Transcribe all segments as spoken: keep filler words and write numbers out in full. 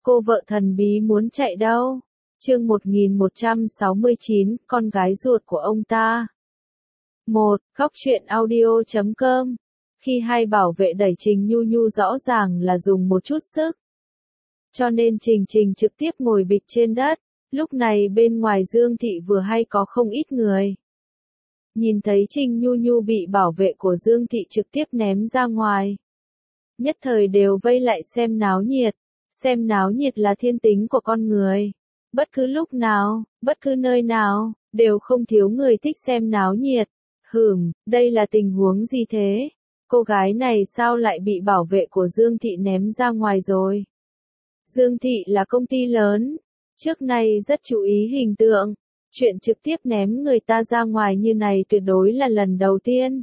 Cô vợ thần bí muốn chạy đâu? Chương một nghìn một trăm sáu mươi chín, con gái ruột của ông ta. một. Góc truyện audio chấm com. Khi hai bảo vệ đẩy Trình Nhu Nhu rõ ràng là dùng một chút sức. Cho nên Trình Trình trực tiếp ngồi bịch trên đất. Lúc này bên ngoài Dương Thị vừa hay có không ít người. Nhìn thấy Trình Nhu Nhu bị bảo vệ của Dương Thị trực tiếp ném ra ngoài. Nhất thời đều vây lại xem náo nhiệt. Xem náo nhiệt là thiên tính của con người. Bất cứ lúc nào, bất cứ nơi nào, đều không thiếu người thích xem náo nhiệt. Hừm, đây là tình huống gì thế? Cô gái này sao lại bị bảo vệ của Dương Thị ném ra ngoài rồi? Dương Thị là công ty lớn. Trước nay rất chú ý hình tượng. Chuyện trực tiếp ném người ta ra ngoài như này tuyệt đối là lần đầu tiên.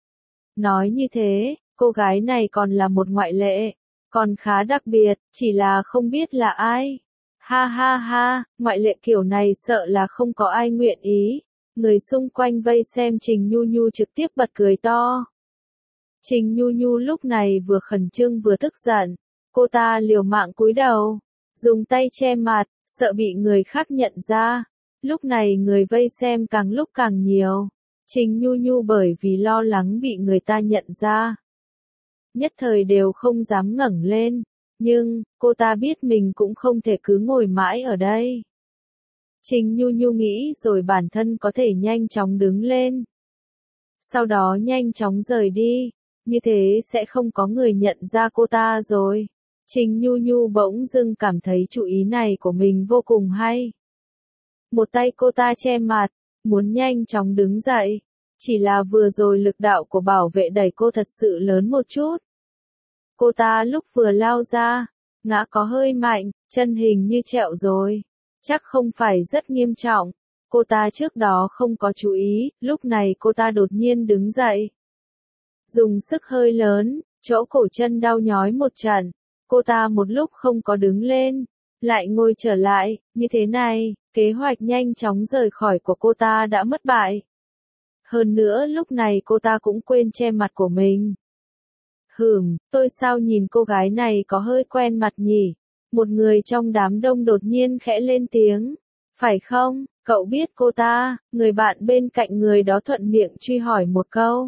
Nói như thế, cô gái này còn là một ngoại lệ. Còn khá đặc biệt, chỉ là không biết là ai. Ha ha ha, ngoại lệ kiểu này sợ là không có ai nguyện ý. Người xung quanh vây xem Trình Nhu Nhu trực tiếp bật cười to. Trình Nhu Nhu lúc này vừa khẩn trương vừa tức giận. Cô ta liều mạng cúi đầu, dùng tay che mặt, sợ bị người khác nhận ra. Lúc này người vây xem càng lúc càng nhiều. Trình Nhu Nhu bởi vì lo lắng bị người ta nhận ra. Nhất thời đều không dám ngẩng lên. Nhưng, cô ta biết mình cũng không thể cứ ngồi mãi ở đây. Trình Nhu Nhu nghĩ rồi bản thân có thể nhanh chóng đứng lên. Sau đó nhanh chóng rời đi. Như thế sẽ không có người nhận ra cô ta rồi. Trình Nhu Nhu bỗng dưng cảm thấy chủ ý này của mình vô cùng hay. Một tay cô ta che mặt, muốn nhanh chóng đứng dậy. Chỉ là vừa rồi lực đạo của bảo vệ đẩy cô thật sự lớn một chút. Cô ta lúc vừa lao ra, ngã có hơi mạnh, chân hình như trẹo rồi. Chắc không phải rất nghiêm trọng. Cô ta trước đó không có chú ý, lúc này cô ta đột nhiên đứng dậy. Dùng sức hơi lớn, chỗ cổ chân đau nhói một trận. Cô ta một lúc không có đứng lên, lại ngồi trở lại, như thế này, kế hoạch nhanh chóng rời khỏi của cô ta đã mất bại. Hơn nữa lúc này cô ta cũng quên che mặt của mình. Hừm, tôi sao nhìn cô gái này có hơi quen mặt nhỉ? Một người trong đám đông đột nhiên khẽ lên tiếng. Phải không, cậu biết cô ta? Người bạn bên cạnh người đó thuận miệng truy hỏi một câu.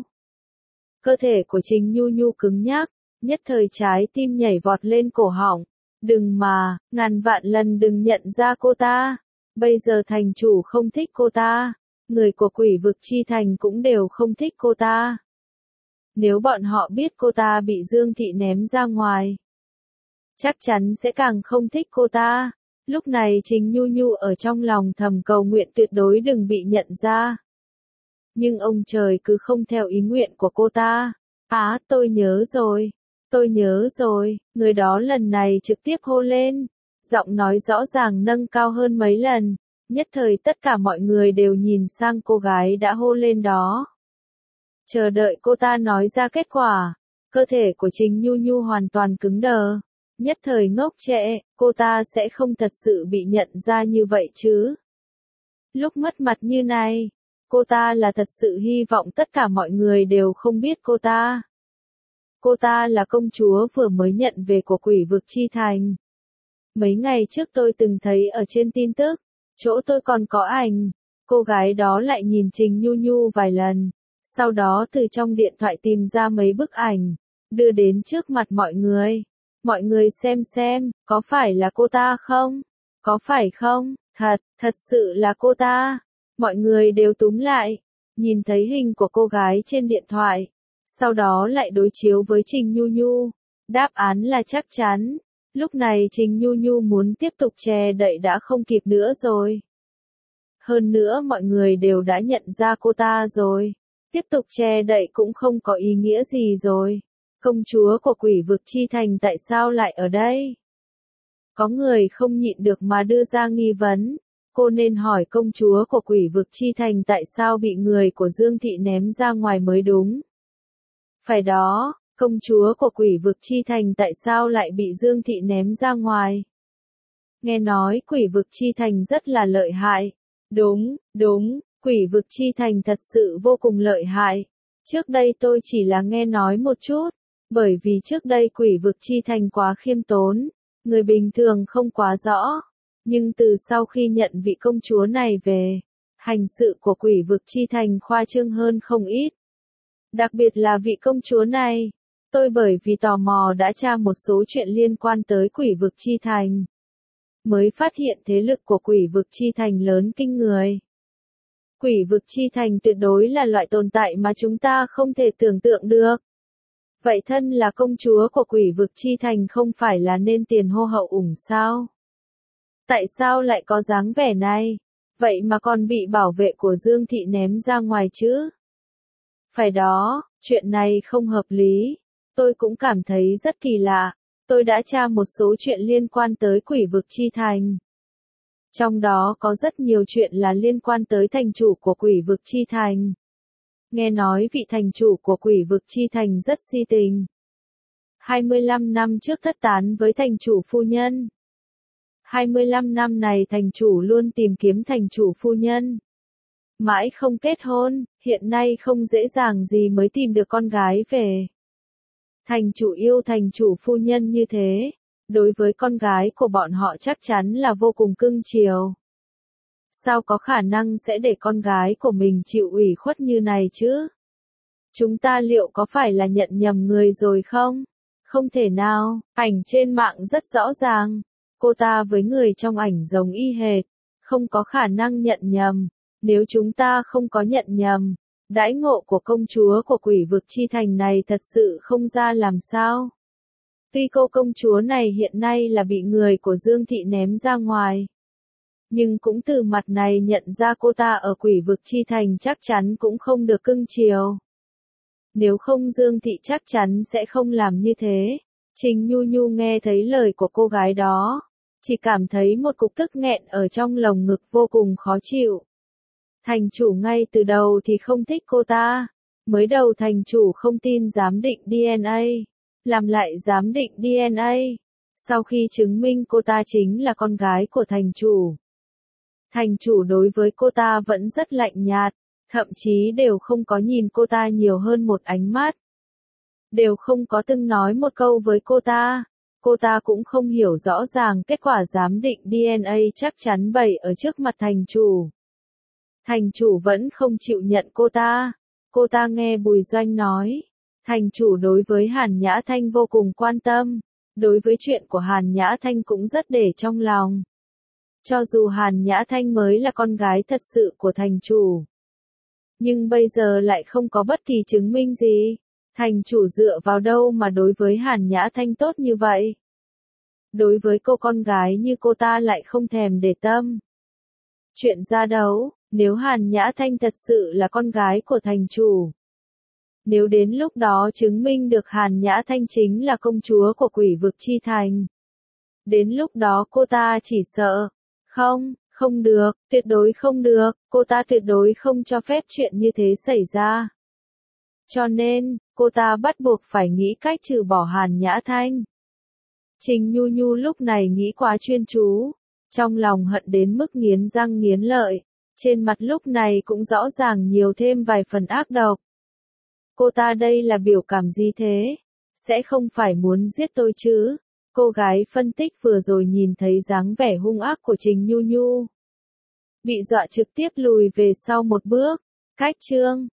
Cơ thể của Trình Nhu Nhu cứng nhắc, nhất thời trái tim nhảy vọt lên cổ họng. Đừng mà, ngàn vạn lần đừng nhận ra cô ta. Bây giờ thành chủ không thích cô ta. Người của Quỷ Vực Chi Thành cũng đều không thích cô ta. Nếu bọn họ biết cô ta bị Dương Thị ném ra ngoài, chắc chắn sẽ càng không thích cô ta. Lúc này Trình Nhu Nhu ở trong lòng thầm cầu nguyện tuyệt đối đừng bị nhận ra. Nhưng ông trời cứ không theo ý nguyện của cô ta. Á, tôi nhớ rồi. Tôi nhớ rồi, người đó lần này trực tiếp hô lên. Giọng nói rõ ràng nâng cao hơn mấy lần. Nhất thời tất cả mọi người đều nhìn sang cô gái đã hô lên đó. Chờ đợi cô ta nói ra kết quả. Cơ thể của Trình Nhu Nhu hoàn toàn cứng đờ. Nhất thời ngốc trệ, cô ta sẽ không thật sự bị nhận ra như vậy chứ. Lúc mất mặt như này, cô ta là thật sự hy vọng tất cả mọi người đều không biết cô ta. Cô ta là công chúa vừa mới nhận về của Quỷ Vực Chi Thành. Mấy ngày trước tôi từng thấy ở trên tin tức, chỗ tôi còn có ảnh. Cô gái đó lại nhìn Trình Nhu Nhu vài lần. Sau đó từ trong điện thoại tìm ra mấy bức ảnh, đưa đến trước mặt mọi người. Mọi người xem xem, có phải là cô ta không? Có phải không? Thật, thật sự là cô ta. Mọi người đều túm lại, nhìn thấy hình của cô gái trên điện thoại. Sau đó lại đối chiếu với Trình Nhu Nhu. Đáp án là chắc chắn. Lúc này Trình Nhu Nhu muốn tiếp tục che đậy đã không kịp nữa rồi. Hơn nữa mọi người đều đã nhận ra cô ta rồi. Tiếp tục che đậy cũng không có ý nghĩa gì rồi. Công chúa của Quỷ Vực Chi Thành tại sao lại ở đây? Có người không nhịn được mà đưa ra nghi vấn. Cô nên hỏi công chúa của Quỷ Vực Chi Thành tại sao bị người của Dương Thị ném ra ngoài mới đúng. Phải đó, công chúa của Quỷ Vực Chi Thành tại sao lại bị Dương Thị ném ra ngoài? Nghe nói Quỷ Vực Chi Thành rất là lợi hại. Đúng, đúng. Quỷ Vực Chi Thành thật sự vô cùng lợi hại. Trước đây tôi chỉ là nghe nói một chút, bởi vì trước đây Quỷ Vực Chi Thành quá khiêm tốn, Người bình thường không quá rõ, nhưng từ sau khi nhận vị công chúa này về, hành sự của Quỷ vực chi thành khoa trương hơn không ít. Đặc biệt là vị công chúa này, tôi bởi vì tò mò đã tra một số chuyện liên quan tới Quỷ vực chi thành, mới phát hiện thế lực của Quỷ vực chi thành lớn kinh người. Quỷ vực chi thành tuyệt đối là loại tồn tại mà chúng ta không thể tưởng tượng được. Vậy thân là công chúa của Quỷ vực chi thành không phải là nên tiền hô hậu ủng sao? Tại sao lại có dáng vẻ này? Vậy mà còn bị bảo vệ của Dương Thị ném ra ngoài chứ? Phải đó, chuyện này không hợp lý. Tôi cũng cảm thấy rất kỳ lạ. Tôi đã tra một số chuyện liên quan tới Quỷ vực chi thành. Trong đó có rất nhiều chuyện là liên quan tới thành chủ của Quỷ vực chi thành. Nghe nói vị thành chủ của Quỷ vực chi thành rất si tình. hai mươi lăm năm trước thất tán với thành chủ phu nhân. hai mươi lăm năm này thành chủ luôn tìm kiếm thành chủ phu nhân. Mãi không kết hôn, hiện nay không dễ dàng gì mới tìm được con gái về. Thành chủ yêu thành chủ phu nhân như thế, đối với con gái của bọn họ chắc chắn là vô cùng cưng chiều. Sao có khả năng sẽ để con gái của mình chịu ủy khuất như này chứ? Chúng ta liệu có phải là nhận nhầm người rồi không? Không thể nào, ảnh trên mạng rất rõ ràng. Cô ta với người trong ảnh giống y hệt, không có khả năng nhận nhầm. Nếu chúng ta không có nhận nhầm, đãi ngộ của công chúa của Quỷ vực chi thành này thật sự không ra làm sao. Tuy cô công chúa này hiện nay là bị người của Dương Thị ném ra ngoài, nhưng cũng từ mặt này nhận ra cô ta ở Quỷ vực chi thành chắc chắn cũng không được cưng chiều. Nếu không Dương Thị chắc chắn sẽ không làm như thế. Trình Nhu Nhu nghe thấy lời của cô gái đó, chỉ cảm thấy một cục tức nghẹn ở trong lồng ngực vô cùng khó chịu. Thành chủ ngay từ đầu thì không thích cô ta. Mới đầu thành chủ không tin giám định đê en a, làm lại giám định đê en a. Sau khi chứng minh cô ta chính là con gái của thành chủ, thành chủ đối với cô ta vẫn rất lạnh nhạt, thậm chí đều không có nhìn cô ta nhiều hơn một ánh mắt. Đều không có từng nói một câu với cô ta. Cô ta cũng không hiểu rõ ràng kết quả giám định đê en a chắc chắn bày ở trước mặt thành chủ. Thành chủ vẫn không chịu nhận cô ta. Cô ta nghe Bùi Doanh nói, thành chủ đối với Hàn Nhã Thanh vô cùng quan tâm, đối với chuyện của Hàn Nhã Thanh cũng rất để trong lòng. Cho dù Hàn Nhã Thanh mới là con gái thật sự của thành chủ, nhưng bây giờ lại không có bất kỳ chứng minh gì. Thành chủ dựa vào đâu mà đối với Hàn Nhã Thanh tốt như vậy? Đối với cô con gái như cô ta lại không thèm để tâm. Chuyện ra đấu, nếu Hàn Nhã Thanh thật sự là con gái của thành chủ, nếu đến lúc đó chứng minh được Hàn Nhã Thanh chính là công chúa của Quỷ vực chi thành, đến lúc đó cô ta chỉ sợ, không, không được, tuyệt đối không được, cô ta tuyệt đối không cho phép chuyện như thế xảy ra. Cho nên, cô ta bắt buộc phải nghĩ cách trừ bỏ Hàn Nhã Thanh. Trình Nhu Nhu lúc này nghĩ quá chuyên chú, trong lòng hận đến mức nghiến răng nghiến lợi, trên mặt lúc này cũng rõ ràng nhiều thêm vài phần ác độc. Cô ta đây là biểu cảm gì thế? Sẽ không phải muốn giết tôi chứ? Cô gái phân tích vừa rồi nhìn thấy dáng vẻ hung ác của Trình Nhu Nhu, bị dọa trực tiếp lùi về sau một bước. Cách chương